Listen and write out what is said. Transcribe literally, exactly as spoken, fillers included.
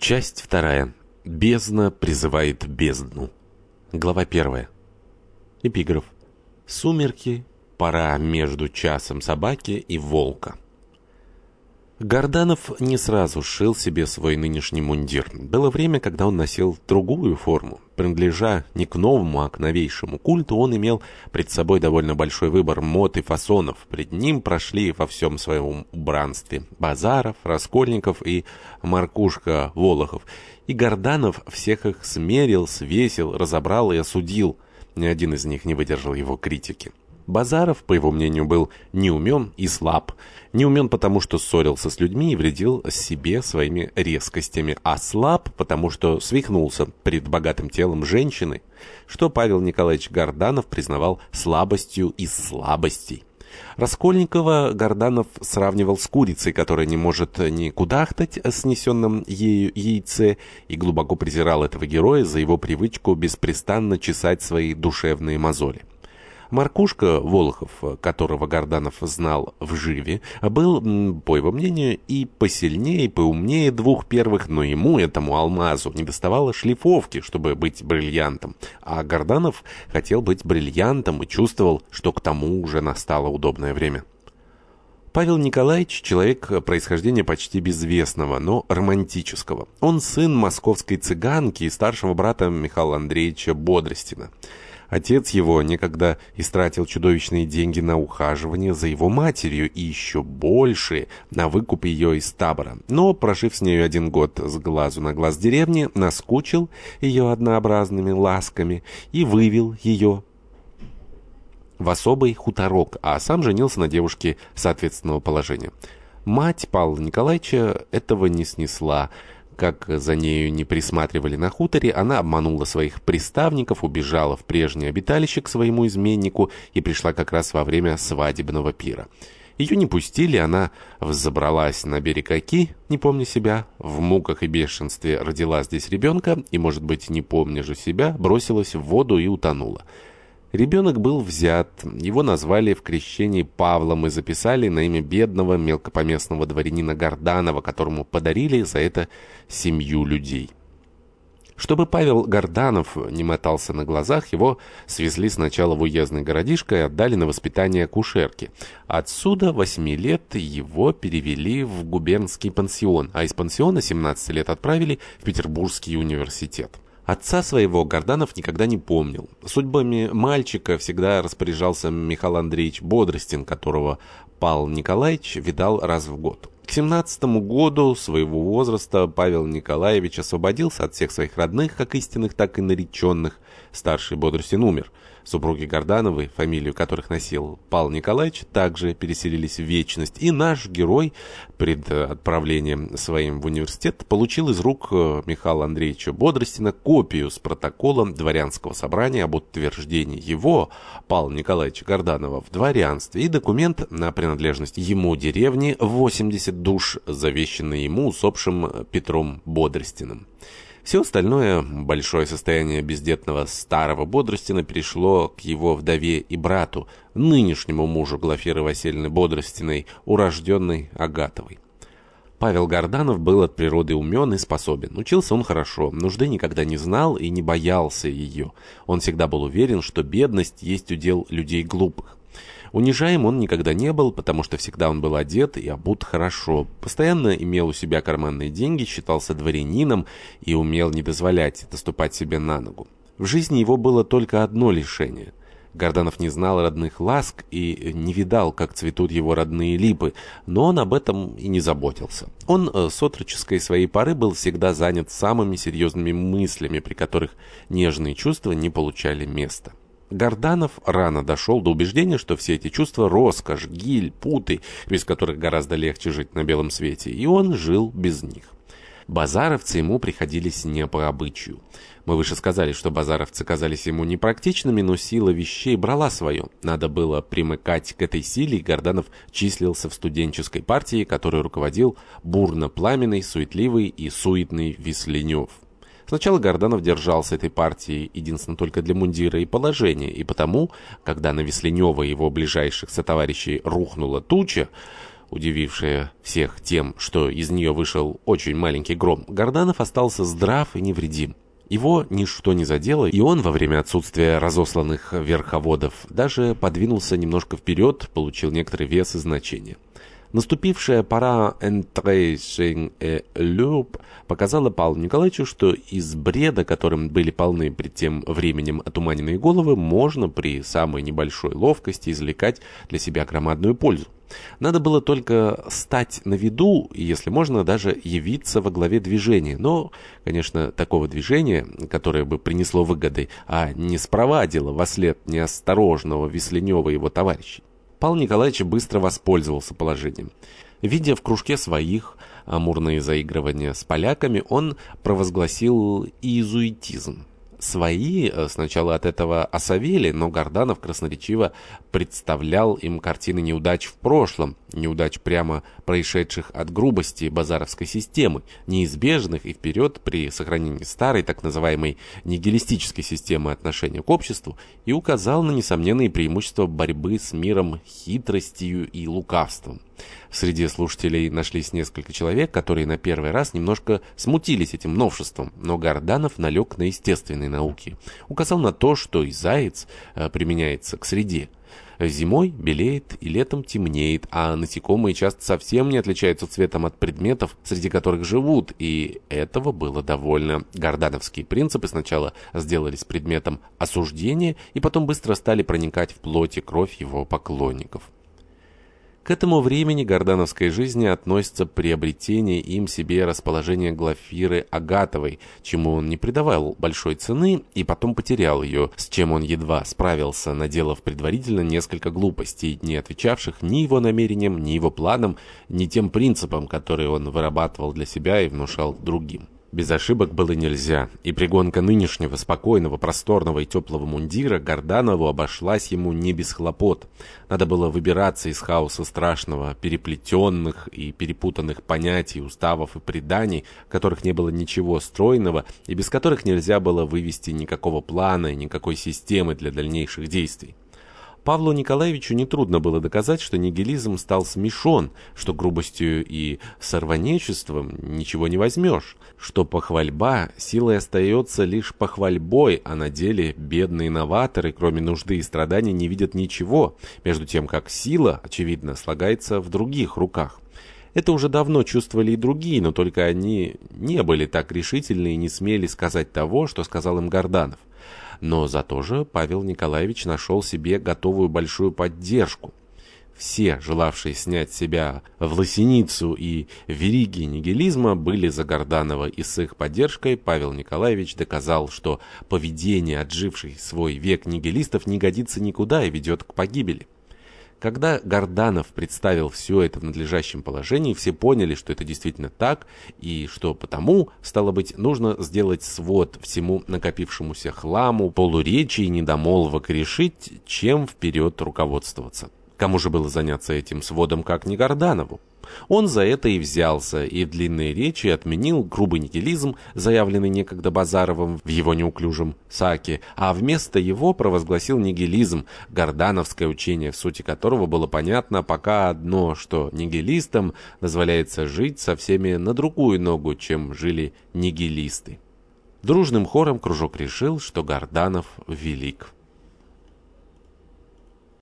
Часть вторая. Бездна призывает бездну. Глава первая. Эпиграф. Сумерки. Пора между часом собаки и волка. Горданов не сразу сшил себе свой нынешний мундир. Было время, когда он носил другую форму. Принадлежа не к новому, а к новейшему культу, он имел пред собой довольно большой выбор мод и фасонов. Пред ним прошли во всем своем убранстве Базаров, Раскольников и Маркушка Волохов. И Горданов всех их смерил, свесил, разобрал и осудил. Ни один из них не выдержал его критики. Базаров, по его мнению, был неумен и слаб. Неумен потому, что ссорился с людьми и вредил себе своими резкостями, а слаб потому, что свихнулся пред богатым телом женщины, что Павел Николаевич Горданов признавал слабостью из слабостей. Раскольникова Горданов сравнивал с курицей, которая не может ни кудахтать о снесенном ею яйце, и глубоко презирал этого героя за его привычку беспрестанно чесать свои душевные мозоли. Маркушка Волохов, которого Горданов знал вживе, был, по его мнению, и посильнее, и поумнее двух первых, но ему, этому алмазу, недоставало шлифовки, чтобы быть бриллиантом. А Горданов хотел быть бриллиантом и чувствовал, что к тому уже настало удобное время. Павел Николаевич – человек происхождения почти безвестного, но романтического. Он сын московской цыганки и старшего брата Михаила Андреевича Бодростина. Отец его некогда истратил чудовищные деньги на ухаживание за его матерью и еще больше на выкуп ее из табора. Но, прожив с нею один год с глазу на глаз в деревне, наскучил ее однообразными ласками и вывел ее в особый хуторок, а сам женился на девушке соответственного положения. Мать Павла Николаевича этого не снесла. Как за нею не присматривали на хуторе, она обманула своих приставников, убежала в прежнее обиталище к своему изменнику и пришла как раз во время свадебного пира. Ее не пустили, она взобралась на берег Оки, не помня себя, в муках и бешенстве родила здесь ребенка и, может быть, не помня же себя, бросилась в воду и утонула. Ребенок был взят, его назвали в крещении Павлом и записали на имя бедного мелкопоместного дворянина Горданова, которому подарили за это семью людей. Чтобы Павел Горданов не мотался на глазах, его свезли сначала в уездный городишко и отдали на воспитание акушерке. Отсюда восьми лет его перевели в губернский пансион, а из пансиона семнадцати лет отправили в Петербургский университет. Отца своего Горданов никогда не помнил. Судьбами мальчика всегда распоряжался Михаил Андреевич Бодростин, которого Павел Николаевич видал раз в год. К семнадцатому году своего возраста Павел Николаевич освободился от всех своих родных, как истинных, так и нареченных. Старший Бодростин умер. Супруги Гордановы, фамилию которых носил Павел Николаевич, также переселились в вечность. И наш герой пред отправлением своим в университет получил из рук Михаила Андреевича Бодростина копию с протоколом дворянского собрания об утверждении его, Павла Николаевича Горданова, в дворянстве и документ на принадлежность ему деревни восемьдесят душ, завещанный ему усопшим Петром Бодростиным. Все остальное, большое состояние бездетного старого Бодростина, перешло к его вдове и брату, нынешнему мужу Глафиры Васильевны Бодростиной, урожденной Агатовой. Павел Горданов был от природы умен и способен. Учился он хорошо, нужды никогда не знал и не боялся ее. Он всегда был уверен, что бедность есть удел людей глупых. Унижаем он никогда не был, потому что всегда он был одет и обут хорошо, постоянно имел у себя карманные деньги, считался дворянином и умел не дозволять наступать себе на ногу. В жизни его было только одно лишение. Горданов не знал родных ласк и не видал, как цветут его родные липы, но он об этом и не заботился. Он с отроческой своей поры был всегда занят самыми серьезными мыслями, при которых нежные чувства не получали места. Горданов рано дошел до убеждения, что все эти чувства – роскошь, гиль, путы, без которых гораздо легче жить на белом свете, и он жил без них. Базаровцы ему приходились не по обычаю. Мы выше сказали, что базаровцы казались ему непрактичными, но сила вещей брала свое. Надо было примыкать к этой силе, и Горданов числился в студенческой партии, которой руководил бурно-пламенный, суетливый и суетный Весленев. Сначала Горданов держался этой партии единственно только для мундира и положения, и потому, когда на Весленева и его ближайших сотоварищей рухнула туча, удивившая всех тем, что из нее вышел очень маленький гром, Горданов остался здрав и невредим. Его ничто не задело, и он во время отсутствия разосланных верховодов даже подвинулся немножко вперед, получил некоторый вес и значение. Наступившая пора «entrer chez l'Europe» показала Павлу Николаевичу, что из бреда, которым были полны пред тем временем отуманенные головы, можно при самой небольшой ловкости извлекать для себя громадную пользу. Надо было только стать на виду, и, если можно, даже явиться во главе движения. Но, конечно, такого движения, которое бы принесло выгоды, а не спровадило вослед неосторожного Весленева и его товарищей. Павел Николаевич быстро воспользовался положением. Видя в кружке своих амурные заигрывания с поляками, он провозгласил иезуитизм. Свои сначала от этого осовели, но Горданов красноречиво представлял им картины неудач в прошлом, неудач прямо происшедших от грубости базаровской системы, неизбежных и вперед при сохранении старой, так называемой нигилистической системы отношения к обществу, и указал на несомненные преимущества борьбы с миром хитростью и лукавством. Среди слушателей нашлись несколько человек, которые на первый раз немножко смутились этим новшеством, но Горданов налег на естественные науки, указал на то, что и заяц э, применяется к среде. Зимой белеет и летом темнеет, а насекомые часто совсем не отличаются цветом от предметов, среди которых живут, и этого было довольно. Гордановские принципы сначала сделались предметом осуждения, и потом быстро стали проникать в плоть и кровь его поклонников. К этому времени гордановской жизни относится приобретение им себе расположения Глафиры Агатовой, чему он не придавал большой цены и потом потерял ее, с чем он едва справился, наделав предварительно несколько глупостей, не отвечавших ни его намерениям, ни его планам, ни тем принципам, которые он вырабатывал для себя и внушал другим. Без ошибок было нельзя, и пригонка нынешнего спокойного, просторного и теплого мундира Горданову обошлась ему не без хлопот. Надо было выбираться из хаоса страшного, переплетенных и перепутанных понятий, уставов и преданий, в которых не было ничего стройного и без которых нельзя было вывести никакого плана и никакой системы для дальнейших действий. Павлу Николаевичу нетрудно было доказать, что нигилизм стал смешон, что грубостью и сорванечеством ничего не возьмешь, что похвальба силой остается лишь похвальбой, а на деле бедные новаторы, кроме нужды и страданий, не видят ничего, между тем как сила, очевидно, слагается в других руках. Это уже давно чувствовали и другие, но только они не были так решительны и не смели сказать того, что сказал им Горданов. Но зато же Павел Николаевич нашел себе готовую большую поддержку. Все, желавшие снять себя в лосиницу и вериги нигилизма, были за Горданова, и с их поддержкой Павел Николаевич доказал, что поведение отживших свой век нигилистов не годится никуда и ведет к погибели. Когда Горданов представил все это в надлежащем положении, все поняли, что это действительно так, и что потому, стало быть, нужно сделать свод всему накопившемуся хламу, полуречий и недомолвок и решить, чем вперед руководствоваться. Кому же было заняться этим сводом, как не Горданову? Он за это и взялся, и в длинной речи отменил грубый нигилизм, заявленный некогда Базаровым в его неуклюжем саке, а вместо его провозгласил нигилизм, гордановское учение, в сути которого было понятно пока одно, что нигилистам дозволяется жить со всеми на другую ногу, чем жили нигилисты. Дружным хором кружок решил, что Горданов велик.